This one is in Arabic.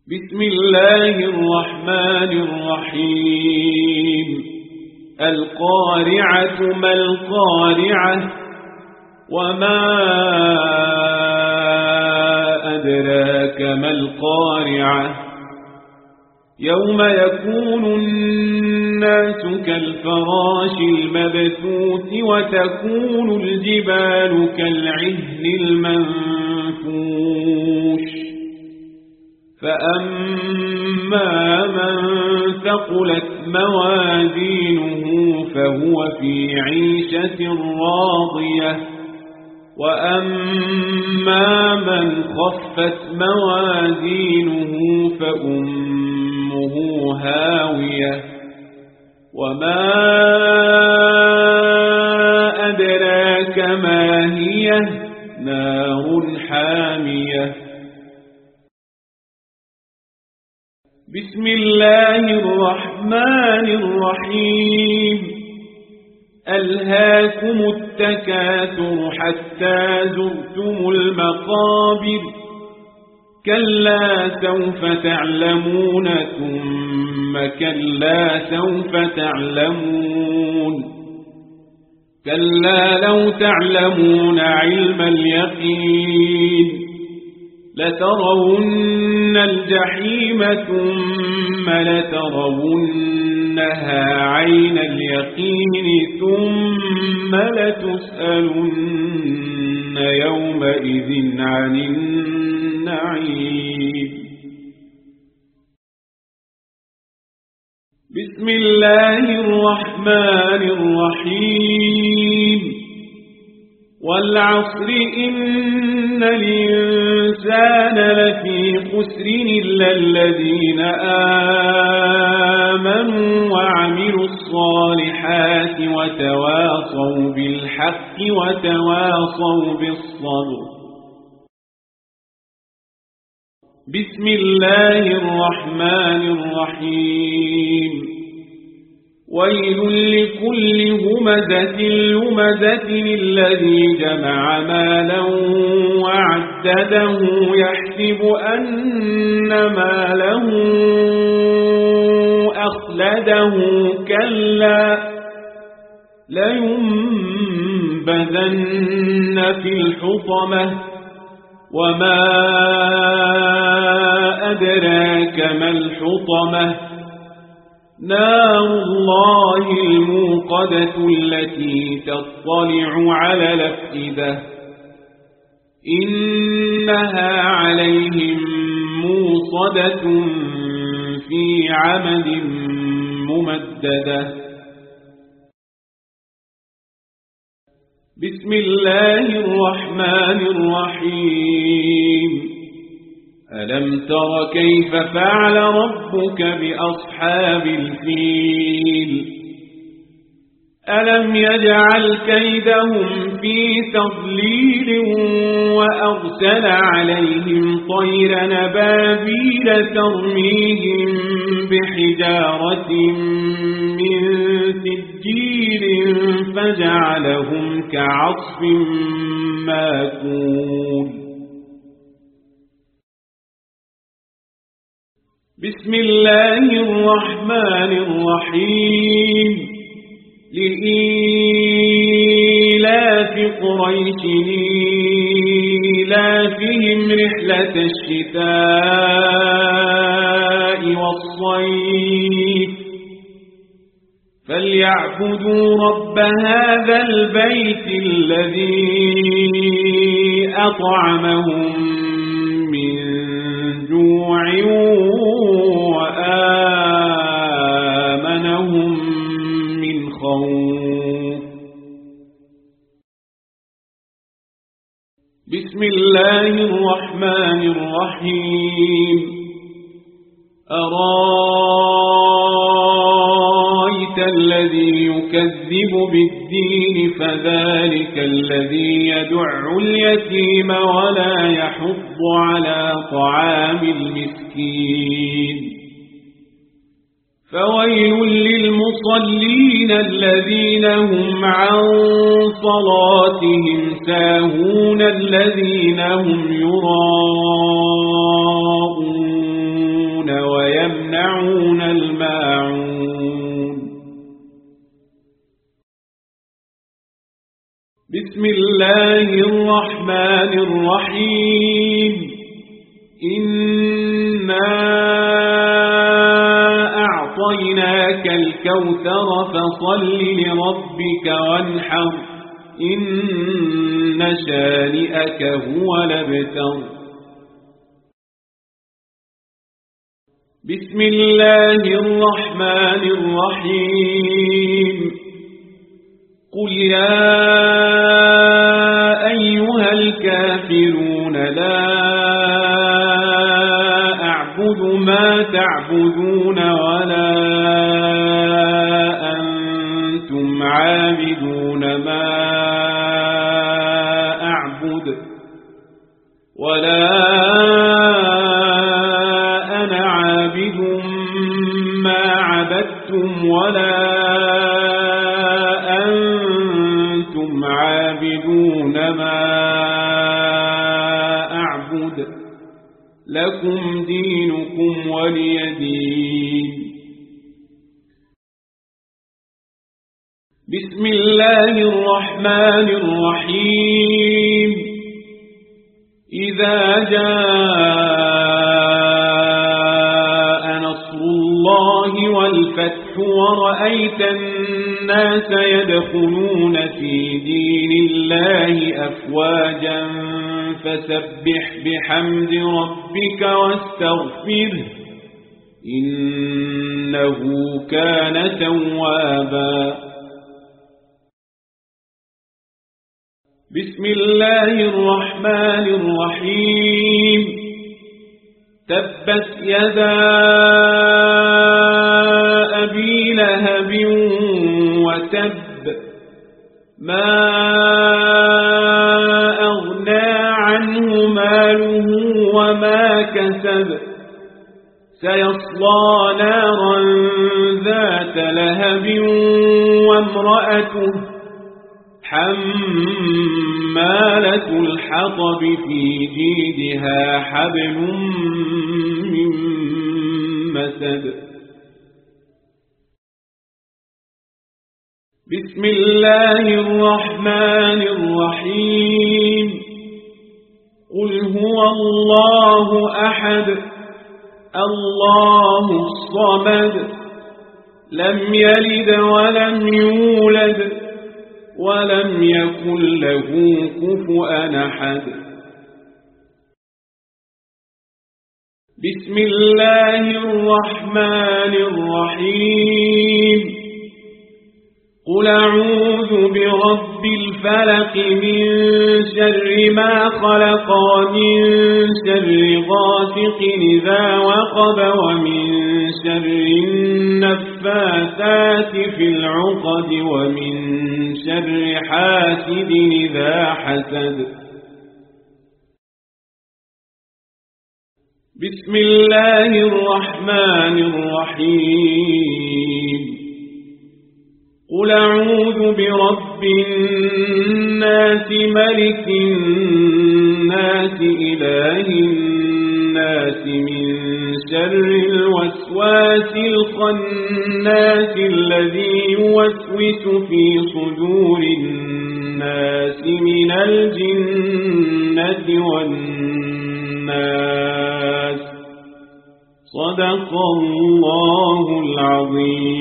بسم الله الرحمن الرحيم. القارعة ما القارعة وما أدراك ما القارعة يوم يكون الناس كالفراش المبثوث وتكون الجبال كالعهن المنفوش فأما من ثقلت موازينه فهو في عيشة راضية وأما من خفت موازينه فأمه هاوية وما أدراك ما هي نار حامية. بسم الله الرحمن الرحيم. ألهاكم التكاثر حتى زرتم المقابر كلا سوف تعلمون ثم كلا سوف تعلمون كلا لو تعلمون علم اليقين لترون الجحيم ثم لترونها عين اليقين ثم لتسألن يومئذ عن النعيم. بسم الله الرحمن الرحيم. والعصر إن الإنسان لفي خسر إلا الذين آمنوا وعملوا الصالحات وتواصوا بالحق وتواصوا بالصبر. بسم الله الرحمن الرحيم. ويل لكل همزة لمزة الذي جمع مالا وعدده يحسب أن ماله أخلده كلا لينبذن في الحطمة وما أدراك ما الحطمة نار الله الموقدة التي تطلع على الأفئدة إنها عليهم موصدة في عمد ممددة. بسم الله الرحمن الرحيم. ألم تر كيف فعل ربك بأصحاب الفيل ألم يجعل كيدهم في تضليل وأرسل عليهم طيرا أبابيل ترميهم بحجارة من سجيل فجعلهم كعصف ماكول. بسم الله الرحمن الرحيم. لإيلاف قريش إيلافهم رحلة الشتاء والصيف فليعبدوا رب هذا البيت الذي أطعمهم من جوع وآمنهم من خوف. بسم الله الرحمن الرحيم. أرأيت الذي يكذب بالدين فذلك الذي يدع اليتيم ولا يحض على طعام المسكين فويل للمصلين الذين هم عن صلاتهم ساهون الذين هم يراءون بسم الله الرحمن الرحيم إنا أعطيناك الكوثر فصل لربك وانحر إن شانئك هو الأبتر بسم الله الرحمن الرحيم قل يا أيها الكافرون لا أعبد ما تعبدون ولا أنتم عابدون ما أعبد ولا أنا عابد ما عبدتم ولا أنتم عابدون ما أعبد لكم دينكم ولي دين بسم الله الرحمن الرحيم إذا جاء نصر الله والفتح ورأيت الناس يدخلون في دين الله أفواجا فسبح بحمد ربك واستغفره إنه كان توابا بسم الله الرحمن الرحيم تبت يدا أبي لهب وتب ما أغنى عنه ماله وما كسب سيصلى نارا ذات لهب وامرأته حمالة الحطب في جيدها حبل من مسد بسم الله الرحمن الرحيم قل هو الله أحد الله الصمد لم يلد ولم يولد ولم يكن له كفؤا أحد بسم الله الرحمن الرحيم قل أعوذ برب الفلق من شر ما خلق ومن شر غاسق إذا وقب ومن شر النفاثات في العقد ومن شر حاسد إذا حسد بسم الله الرحمن الرحيم قل أعوذ برب الناس ملك الناس إله الناس من شر الوسواس الخناس الذي يوسوس في صدور الناس من الجنة والناس صدق الله العظيم